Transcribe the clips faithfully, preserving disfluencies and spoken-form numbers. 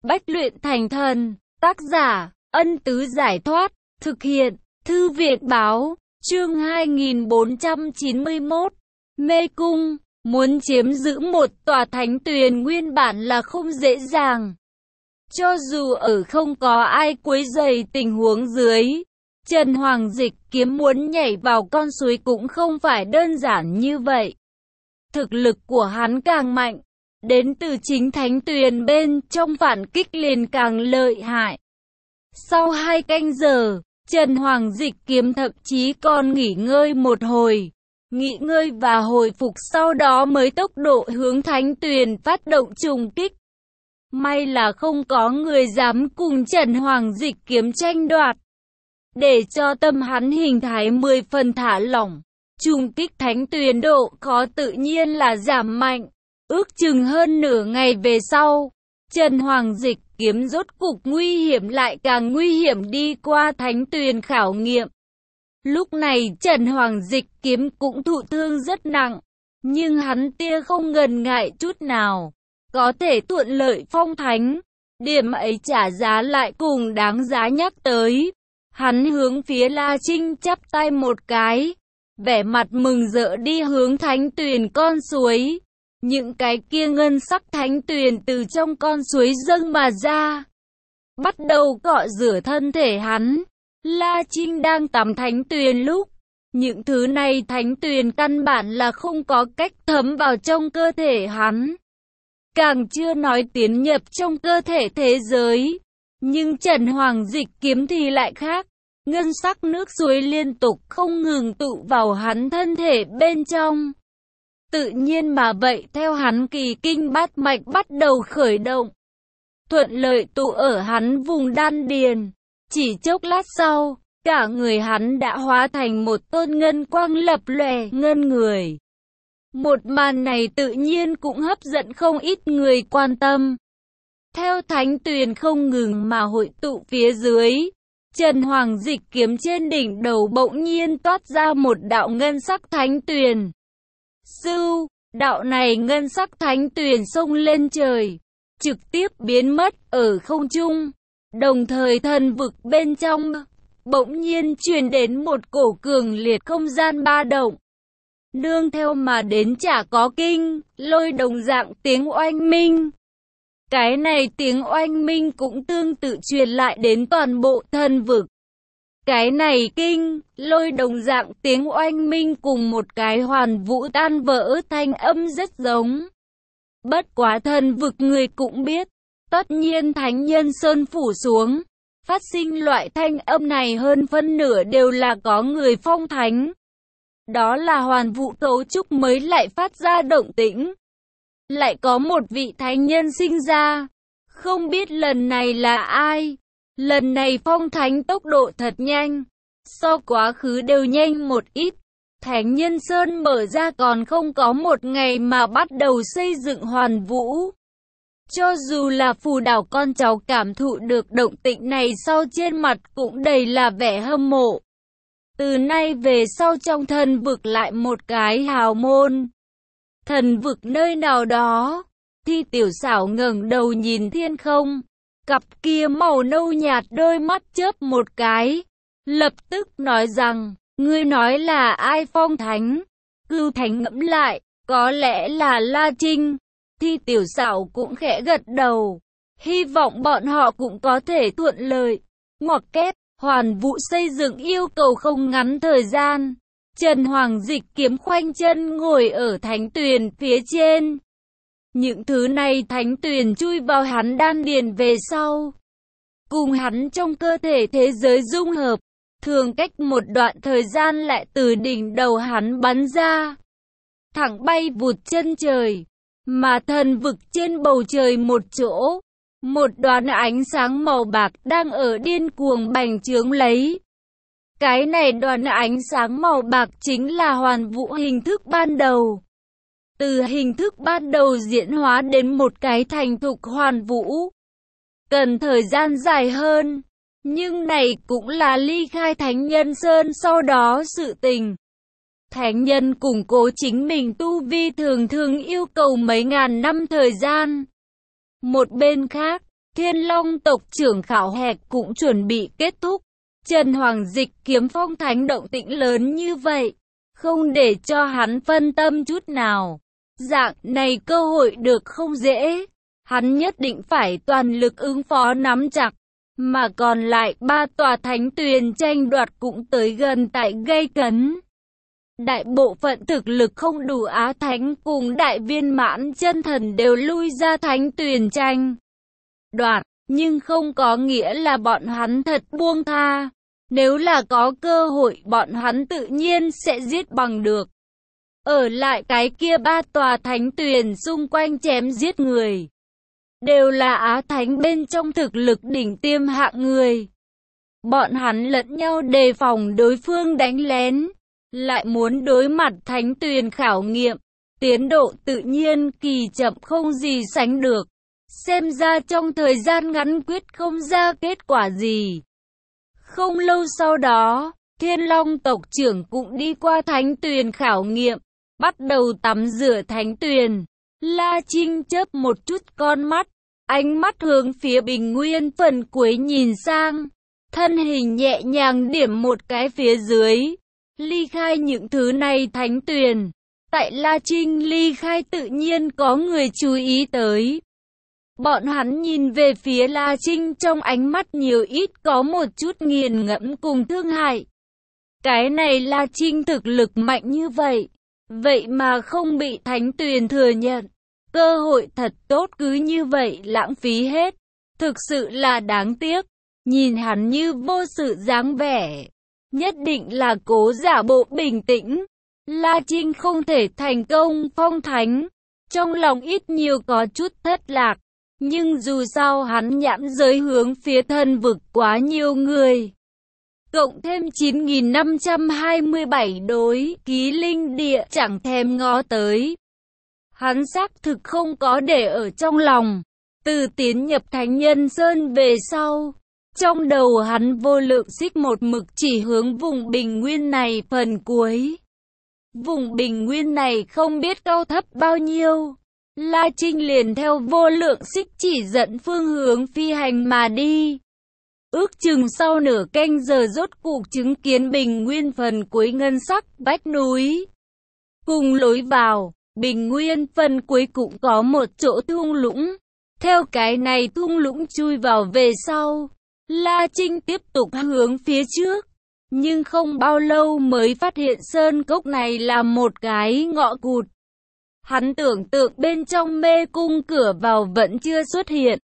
Bách luyện thành thần, tác giả, Ân Tứ Giải Thoát, thực hiện, Thư viện Báo, chương hai nghìn bốn trăm chín mươi mốt, Mê Cung, muốn chiếm giữ một tòa thánh tuyền nguyên bản là không dễ dàng. Cho dù ở không có ai quấy rầy tình huống dưới, Trần Hoàng Dịch Kiếm muốn nhảy vào con suối cũng không phải đơn giản như vậy. Thực lực của hắn càng mạnh, đến từ chính thánh tuyền bên trong phản kích liền càng lợi hại. Sau hai canh giờ, Trần Hoàng Dịch Kiếm thậm chí còn nghỉ ngơi một hồi, nghỉ ngơi và hồi phục sau đó mới tốc độ hướng thánh tuyền phát động trùng kích. May là không có người dám cùng Trần Hoàng Dịch Kiếm tranh đoạt. Để cho tâm hắn hình thái mười phần thả lỏng, trùng kích thánh tuyền độ khó tự nhiên là giảm mạnh. Ước chừng hơn nửa ngày về sau, Trần Hoàng Dịch Kiếm rốt cục nguy hiểm lại càng nguy hiểm đi qua thánh tuyền khảo nghiệm. Lúc này Trần Hoàng Dịch Kiếm cũng thụ thương rất nặng, nhưng hắn tia không ngần ngại chút nào, có thể thuận lợi phong thánh. Điểm ấy trả giá lại cùng đáng giá nhắc tới. Hắn hướng phía La Trinh chắp tay một cái, vẻ mặt mừng rỡ đi hướng thánh tuyền con suối. Những cái kia ngân sắc thánh tuyền từ trong con suối dâng mà ra, bắt đầu cọ rửa thân thể hắn. La Trinh đang tắm thánh tuyền lúc, những thứ này thánh tuyền căn bản là không có cách thấm vào trong cơ thể hắn, càng chưa nói tiến nhập trong cơ thể thế giới. Nhưng Trần Hoàng Dịch Kiếm thì lại khác, ngân sắc nước suối liên tục không ngừng tụ vào hắn thân thể bên trong. Tự nhiên mà vậy theo hắn kỳ kinh bát mạch bắt đầu khởi động, thuận lợi tụ ở hắn vùng đan điền. Chỉ chốc lát sau, cả người hắn đã hóa thành một tôn ngân quang lập lòe ngân người. Một màn này tự nhiên cũng hấp dẫn không ít người quan tâm. Theo thánh tuyền không ngừng mà hội tụ phía dưới, Trần Hoàng Dịch Kiếm trên đỉnh đầu bỗng nhiên toát ra một đạo ngân sắc thánh tuyền. Sưu, đạo này ngân sắc thánh tuyền xông lên trời, trực tiếp biến mất ở không trung. Đồng thời thần vực bên trong, bỗng nhiên truyền đến một cổ cường liệt không gian ba động. Nương theo mà đến chả có kinh, lôi đồng dạng tiếng oanh minh. Cái này tiếng oanh minh cũng tương tự truyền lại đến toàn bộ thần vực. Cái này kinh, lôi đồng dạng tiếng oanh minh cùng một cái hoàn vũ tan vỡ thanh âm rất giống. Bất quá thần vực người cũng biết, tất nhiên thánh nhân sơn phủ xuống, phát sinh loại thanh âm này hơn phân nửa đều là có người phong thánh. Đó là hoàn vũ cấu trúc mới lại phát ra động tĩnh. Lại có một vị thánh nhân sinh ra, không biết lần này là ai. Lần này phong thánh tốc độ thật nhanh, so quá khứ đều nhanh một ít. Thánh nhân sơn mở ra còn không có một ngày mà bắt đầu xây dựng hoàn vũ. Cho dù là phù đảo con cháu cảm thụ được động tĩnh này sau trên mặt cũng đầy là vẻ hâm mộ. Từ nay về sau trong thần vực lại một cái hào môn. Thần vực nơi nào đó, Thi Tiểu Xảo ngẩng đầu nhìn thiên không. Cặp kia màu nâu nhạt đôi mắt chớp một cái, lập tức nói rằng, ngươi nói là ai phong thánh? Cưu Thánh ngẫm lại, có lẽ là La Trinh. Thi Tiểu Xảo cũng khẽ gật đầu, hy vọng bọn họ cũng có thể thuận lợi. Ngoặc kép, hoàn vũ xây dựng yêu cầu không ngắn thời gian. Trần Hoàng Dịch Kiếm khoanh chân ngồi ở thánh tuyền phía trên. Những thứ này thánh tuyền chui vào hắn đan điền về sau, cùng hắn trong cơ thể thế giới dung hợp, thường cách một đoạn thời gian lại từ đỉnh đầu hắn bắn ra, thẳng bay vụt chân trời. Mà thần vực trên bầu trời một chỗ, một đoàn ánh sáng màu bạc đang ở điên cuồng bành trướng lấy. Cái này đoàn ánh sáng màu bạc chính là hoàn vũ hình thức ban đầu. Từ hình thức ban đầu diễn hóa đến một cái thành thục hoàn vũ, cần thời gian dài hơn, nhưng này cũng là ly khai Thánh Nhân Sơn sau đó sự tình. Thánh nhân củng cố chính mình tu vi thường thường yêu cầu mấy ngàn năm thời gian. Một bên khác, Thiên Long tộc trưởng khảo hạch cũng chuẩn bị kết thúc. Trần Hoàng Dịch Kiếm Phong Thánh động tĩnh lớn như vậy, không để cho hắn phân tâm chút nào. Dạng này cơ hội được không dễ, hắn nhất định phải toàn lực ứng phó nắm chặt. Mà còn lại ba tòa thánh tuyền tranh đoạt cũng tới gần tại gây cấn. Đại bộ phận thực lực không đủ Á Thánh cùng đại viên mãn chân thần đều lui ra thánh tuyền tranh đoạt, nhưng không có nghĩa là bọn hắn thật buông tha. Nếu là có cơ hội bọn hắn tự nhiên sẽ giết bằng được. Ở lại cái kia ba tòa thánh tuyền xung quanh chém giết người, đều là Á Thánh bên trong thực lực đỉnh tiêm hạng người. Bọn hắn lẫn nhau đề phòng đối phương đánh lén, lại muốn đối mặt thánh tuyền khảo nghiệm, tiến độ tự nhiên kỳ chậm không gì sánh được. Xem ra trong thời gian ngắn quyết không ra kết quả gì. Không lâu sau đó, Thiên Long tộc trưởng cũng đi qua thánh tuyền khảo nghiệm, bắt đầu tắm rửa thánh tuyền. La Trinh chớp một chút con mắt, ánh mắt hướng phía bình nguyên phần cuối nhìn sang, thân hình nhẹ nhàng điểm một cái phía dưới, ly khai những thứ này thánh tuyền. Tại La Trinh ly khai tự nhiên có người chú ý tới. Bọn hắn nhìn về phía La Trinh trong ánh mắt nhiều ít có một chút nghiền ngẫm cùng thương hại. Cái này La Trinh thực lực mạnh như vậy, vậy mà không bị thánh tuyền thừa nhận. Cơ hội thật tốt cứ như vậy lãng phí hết, thực sự là đáng tiếc. Nhìn hắn như vô sự dáng vẻ, nhất định là cố giả bộ bình tĩnh. La Trinh không thể thành công phong thánh, trong lòng ít nhiều có chút thất lạc. Nhưng dù sao hắn nhãn giới hướng phía thân vực quá nhiều người. Cộng thêm chín nghìn năm trăm hai mươi bảy đối ký linh địa chẳng thèm ngó tới. Hắn xác thực không có để ở trong lòng. Từ tiến nhập Thánh Nhân Sơn về sau, trong đầu hắn vô lượng xích một mực chỉ hướng vùng bình nguyên này phần cuối. Vùng bình nguyên này không biết cao thấp bao nhiêu. La Trinh liền theo vô lượng xích chỉ dẫn phương hướng phi hành mà đi. Ước chừng sau nửa canh giờ rốt cuộc chứng kiến bình nguyên phần cuối ngân sắc vách núi. Cùng lối vào, bình nguyên phần cuối cũng có một chỗ thung lũng. Theo cái này thung lũng chui vào về sau, La Trinh tiếp tục hướng phía trước. Nhưng không bao lâu mới phát hiện sơn cốc này là một cái ngõ cụt. Hắn tưởng tượng bên trong mê cung cửa vào vẫn chưa xuất hiện.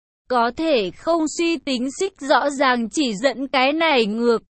Có thể không suy tính xích rõ ràng chỉ dẫn cái này ngược.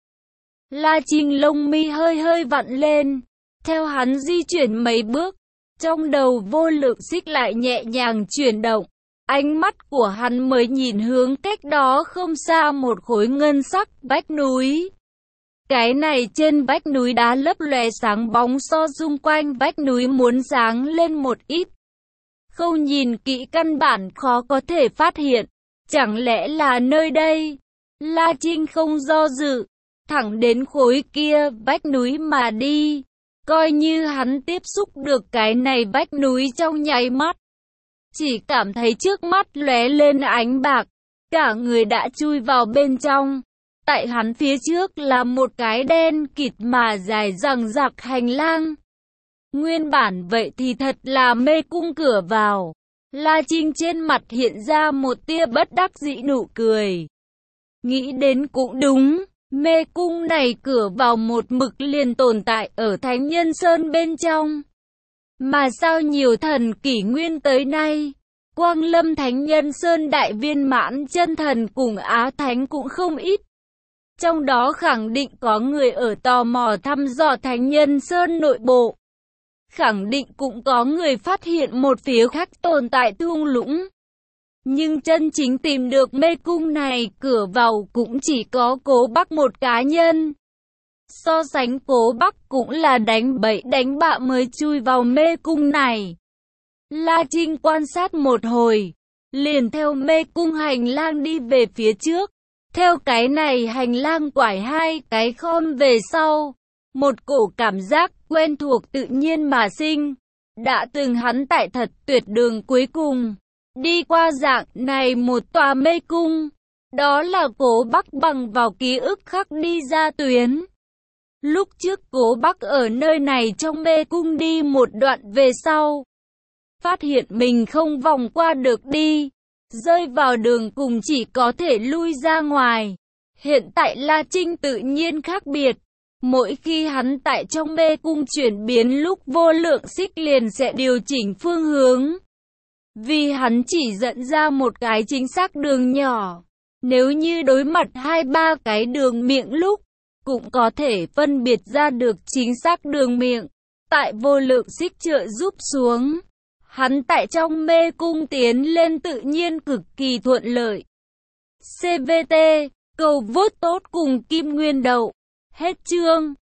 La Trinh lông mi hơi hơi vặn lên. Theo hắn di chuyển mấy bước, trong đầu vô lượng xích lại nhẹ nhàng chuyển động. Ánh mắt của hắn mới nhìn hướng cách đó không xa một khối ngân sắc vách núi. Cái này trên vách núi đá lấp lóe sáng bóng so xung quanh vách núi muốn sáng lên một ít. Không nhìn kỹ căn bản khó có thể phát hiện. Chẳng lẽ là nơi đây? La Trinh không do dự, thẳng đến khối kia vách núi mà đi. Coi như hắn tiếp xúc được cái này vách núi trong nháy mắt. Chỉ cảm thấy trước mắt lóe lên ánh bạc, cả người đã chui vào bên trong. Tại hắn phía trước là một cái đen kịt mà dài dằng dặc hành lang. Nguyên bản vậy thì thật là mê cung cửa vào. La Trinh trên mặt hiện ra một tia bất đắc dĩ nụ cười. Nghĩ đến cũng đúng, mê cung này cửa vào một mực liền tồn tại ở Thánh Nhân Sơn bên trong. Mà sao nhiều thần kỷ nguyên tới nay, Quang Lâm Thánh Nhân Sơn đại viên mãn chân thần cùng Á Thánh cũng không ít. Trong đó khẳng định có người ở tò mò thăm dò Thánh Nhân Sơn nội bộ. Khẳng định cũng có người phát hiện một phía khác tồn tại thung lũng. Nhưng chân chính tìm được mê cung này cửa vào cũng chỉ có Cố Bắc một cá nhân. So sánh Cố Bắc cũng là đánh bậy đánh bạ mới chui vào mê cung này. La Trinh quan sát một hồi, liền theo mê cung hành lang đi về phía trước. Theo cái này hành lang quải hai cái khom về sau, một cổ cảm giác quen thuộc tự nhiên mà sinh. Đã từng hắn tại thật tuyệt đường cuối cùng, Đi qua dạng này một tòa mê cung. Đó là Cố Bắc bằng vào ký ức khắc đi ra tuyến. Lúc trước Cố Bắc ở nơi này trong mê cung đi một đoạn về sau. Phát hiện mình không vòng qua được đi. Rơi vào đường cùng chỉ có thể lui ra ngoài. Hiện tại La Trinh tự nhiên khác biệt. Mỗi khi hắn tại trong mê cung chuyển biến lúc vô lượng xích liền sẽ điều chỉnh phương hướng. Vì hắn chỉ dẫn ra một cái chính xác đường nhỏ. Nếu như đối mặt hai ba cái đường miệng lúc, cũng có thể phân biệt ra được chính xác đường miệng. Tại vô lượng xích trợ giúp xuống, hắn tại trong mê cung tiến lên tự nhiên cực kỳ thuận lợi. xê vê tê, cầu vote tốt cùng Kim Nguyên Đậu. Hết chương.